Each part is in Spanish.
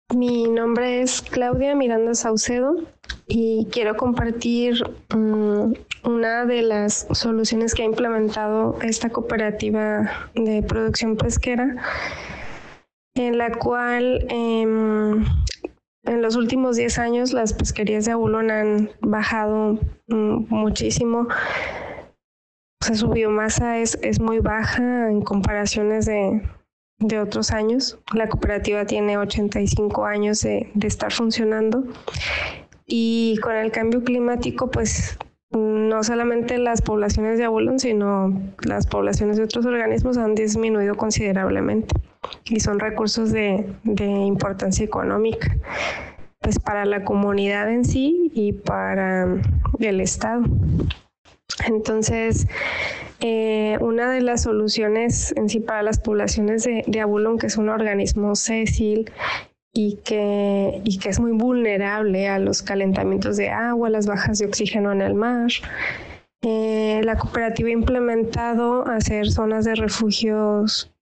Mi nombre es Claudia Miranda Saucedo y quiero compartir una de las soluciones que ha implementado esta cooperativa de producción pesquera, en la cual en los últimos 10 años las pesquerías de abulón han bajado muchísimo. O sea, su biomasa es muy baja en comparaciones de otros años. La cooperativa tiene 85 años de estar funcionando, y con el cambio climático, pues no solamente las poblaciones de abulón, sino las poblaciones de otros organismos han disminuido considerablemente, y son recursos de importancia económica, pues para la comunidad en sí y para el Estado. Entonces, una de las soluciones en sí para las poblaciones de abulón, que es un organismo sésil y que es muy vulnerable a los calentamientos de agua, las bajas de oxígeno en el mar, la cooperativa ha implementado hacer zonas de refugios,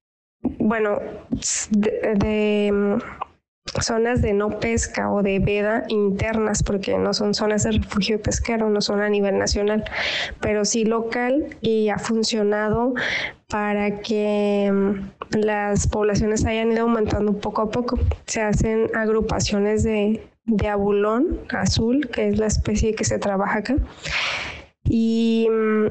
zonas de no pesca o de veda internas, porque no son zonas de refugio pesquero, no son a nivel nacional, pero sí local, y ha funcionado para que las poblaciones hayan ido aumentando poco a poco. Se hacen agrupaciones de abulón azul, que es la especie que se trabaja acá, y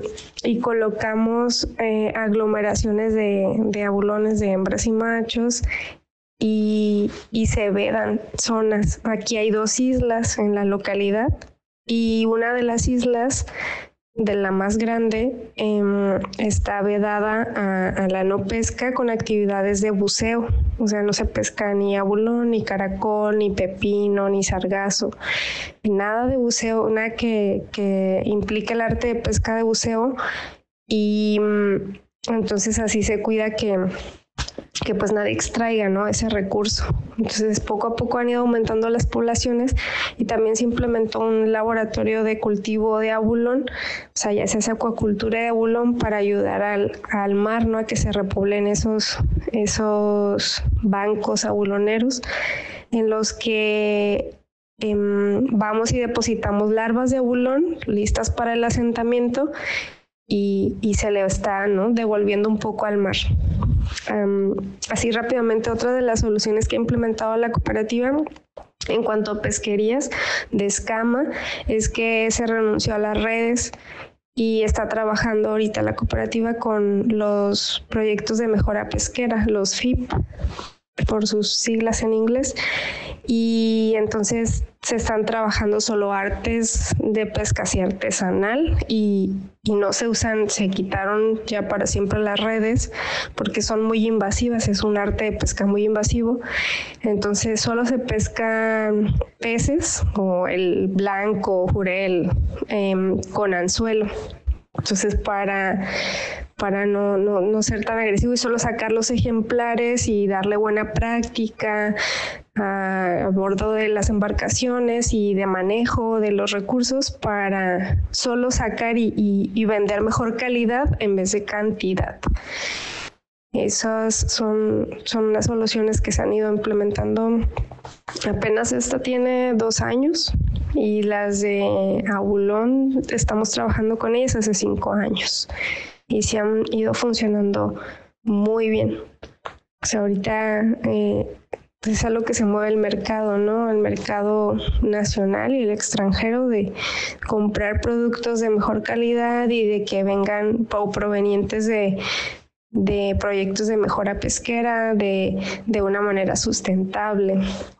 colocamos aglomeraciones de abulones de hembras y machos, y se vedan zonas. Aquí hay 2 islas en la localidad, y una de las islas, de la más grande, está vedada a la no pesca con actividades de buceo. O sea, no se pesca ni abulón, ni caracol, ni pepino, ni sargazo, nada de buceo, nada que implique el arte de pesca de buceo, y entonces así se cuida que pues nadie extraiga, ¿no?, ese recurso. Entonces poco a poco han ido aumentando las poblaciones, y también se implementó un laboratorio de cultivo de abulón. O sea, ya se hace acuacultura de abulón para ayudar al mar, ¿no?, a que se repoblen esos bancos abuloneros, en los que vamos y depositamos larvas de abulón listas para el asentamiento, y se le está, ¿no?, devolviendo un poco al mar. Así rápidamente, otra de las soluciones que ha implementado la cooperativa en cuanto a pesquerías de escama es que se renunció a las redes, y está trabajando ahorita la cooperativa con los proyectos de mejora pesquera, los FIP, por sus siglas en inglés, y entonces se están trabajando solo artes de pesca así artesanal, y no se quitaron ya para siempre las redes, porque son muy invasivas, es un arte de pesca muy invasivo. Entonces solo se pescan peces, o el blanco o jurel, con anzuelo. Entonces, para no ser tan agresivo, y solo sacar los ejemplares y darle buena práctica a bordo de las embarcaciones y de manejo de los recursos, para solo sacar y vender mejor calidad en vez de cantidad. Esas son las soluciones que se han ido implementando. Apenas esta tiene 2 años, y las de abulón estamos trabajando con ellas hace 5 años, y se han ido funcionando muy bien. O sea, ahorita es algo que se mueve el mercado, ¿no? El mercado nacional y el extranjero, de comprar productos de mejor calidad y de que vengan provenientes de proyectos de mejora pesquera de una manera sustentable.